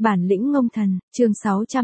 Bản lĩnh ngông thần, chương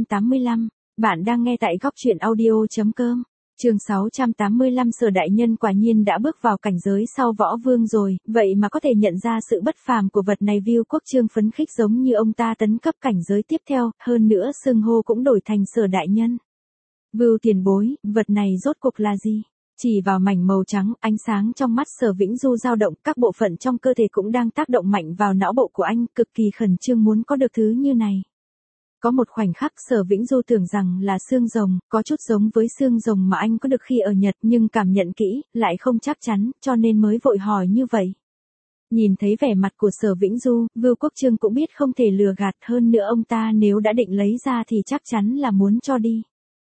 685. Bạn đang nghe tại góc truyện audio.com. Chương 685. Sở đại nhân quả nhiên đã bước vào cảnh giới sau võ vương rồi, vậy mà có thể nhận ra sự bất phàm của vật này. View Quốc Trương phấn khích giống như ông ta tấn cấp cảnh giới tiếp theo, hơn nữa xưng hô cũng đổi thành Sở đại nhân. View tiền bối, vật này rốt cuộc là gì? Chỉ vào mảnh màu trắng, ánh sáng trong mắt Sở Vĩnh Du dao động, các bộ phận trong cơ thể cũng đang tác động mạnh vào não bộ của anh, cực kỳ khẩn trương muốn có được thứ như này. Có một khoảnh khắc Sở Vĩnh Du tưởng rằng là xương rồng, có chút giống với xương rồng mà anh có được khi ở Nhật, nhưng cảm nhận kỹ, lại không chắc chắn, cho nên mới vội hỏi như vậy. Nhìn thấy vẻ mặt của Sở Vĩnh Du, Vưu Quốc Trương cũng biết không thể lừa gạt, hơn nữa ông ta nếu đã định lấy ra thì chắc chắn là muốn cho đi.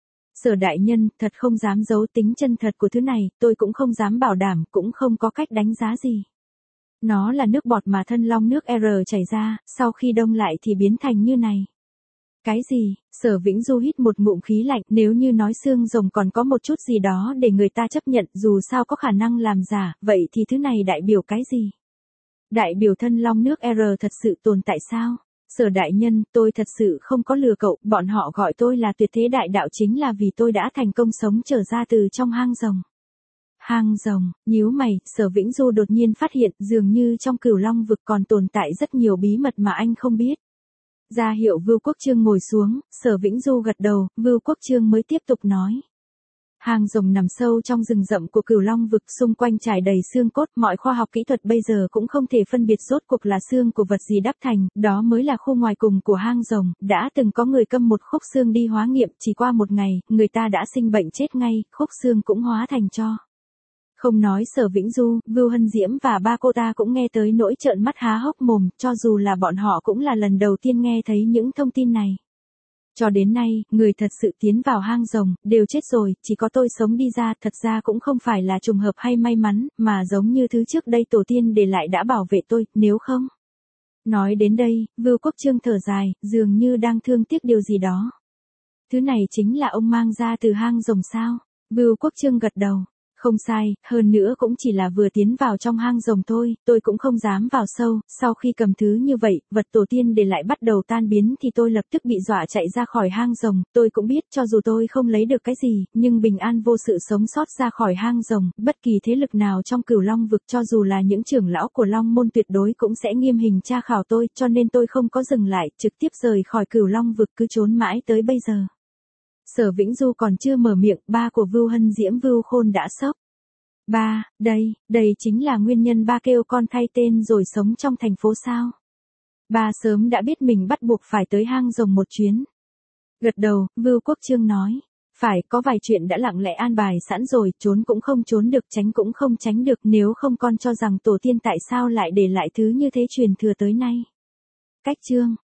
Sở đại nhân, thật không dám giấu tính chân thật của thứ này, tôi cũng không dám bảo đảm, cũng không có cách đánh giá gì. Nó là nước bọt mà thân long nước R chảy ra, sau khi đông lại thì biến thành như này. Cái gì? Sở Vĩnh Du hít một ngụm khí lạnh, nếu như nói xương rồng còn có một chút gì đó để người ta chấp nhận, dù sao có khả năng làm giả, vậy thì thứ này đại biểu cái gì? Đại biểu thân long nước R thật sự tồn tại sao? Sở đại nhân, tôi thật sự không có lừa cậu, bọn họ gọi tôi là tuyệt thế đại đạo chính là vì tôi đã thành công sống trở ra từ trong hang rồng. Hang rồng, nhíu mày, Sở Vĩnh Du đột nhiên phát hiện dường như trong Cửu Long vực còn tồn tại rất nhiều bí mật mà anh không biết. Ra hiệu Vưu Quốc Trương ngồi xuống, Sở Vĩnh Du gật đầu, Vưu Quốc Trương mới tiếp tục nói. Hang rồng nằm sâu trong rừng rậm của Cửu Long vực, xung quanh trải đầy xương cốt, mọi khoa học kỹ thuật bây giờ cũng không thể phân biệt rốt cuộc là xương của vật gì đắp thành, đó mới là khu ngoài cùng của hang rồng, đã từng có người cầm một khúc xương đi hóa nghiệm, chỉ qua một ngày, người ta đã sinh bệnh chết ngay, khúc xương cũng hóa thành tro. Không nói Sở Vĩnh Du, Vưu Hân Diễm và ba cô ta cũng nghe tới nỗi trợn mắt há hốc mồm, cho dù là bọn họ cũng là lần đầu tiên nghe thấy những thông tin này. Cho đến nay, người thật sự tiến vào hang rồng, đều chết rồi, chỉ có tôi sống đi ra, thật ra cũng không phải là trùng hợp hay may mắn, mà giống như thứ trước đây tổ tiên để lại đã bảo vệ tôi, nếu không. Nói đến đây, Vưu Quốc Trương thở dài, dường như đang thương tiếc điều gì đó. Thứ này chính là ông mang ra từ hang rồng sao? Vưu Quốc Trương gật đầu. Không sai, hơn nữa cũng chỉ là vừa tiến vào trong hang rồng thôi, tôi cũng không dám vào sâu, sau khi cầm thứ như vậy, vật tổ tiên để lại bắt đầu tan biến thì tôi lập tức bị dọa chạy ra khỏi hang rồng, tôi cũng biết cho dù tôi không lấy được cái gì, nhưng bình an vô sự sống sót ra khỏi hang rồng, bất kỳ thế lực nào trong Cửu Long vực cho dù là những trưởng lão của Long môn tuyệt đối cũng sẽ nghiêm hình tra khảo tôi, cho nên tôi không có dừng lại, trực tiếp rời khỏi Cửu Long vực cứ trốn mãi tới bây giờ. Sở Vĩnh Du còn chưa mở miệng, ba của Vưu Hân Diễm Vưu Khôn đã sốc. Ba, đây chính là nguyên nhân ba kêu con thay tên rồi sống trong thành phố sao? Ba sớm đã biết mình bắt buộc phải tới hang rồng một chuyến. Gật đầu, Vưu Quốc Trương nói. Phải, có vài chuyện đã lặng lẽ an bài sẵn rồi, trốn cũng không trốn được, tránh cũng không tránh được, nếu không con cho rằng tổ tiên tại sao lại để lại thứ như thế truyền thừa tới nay. Cách chương,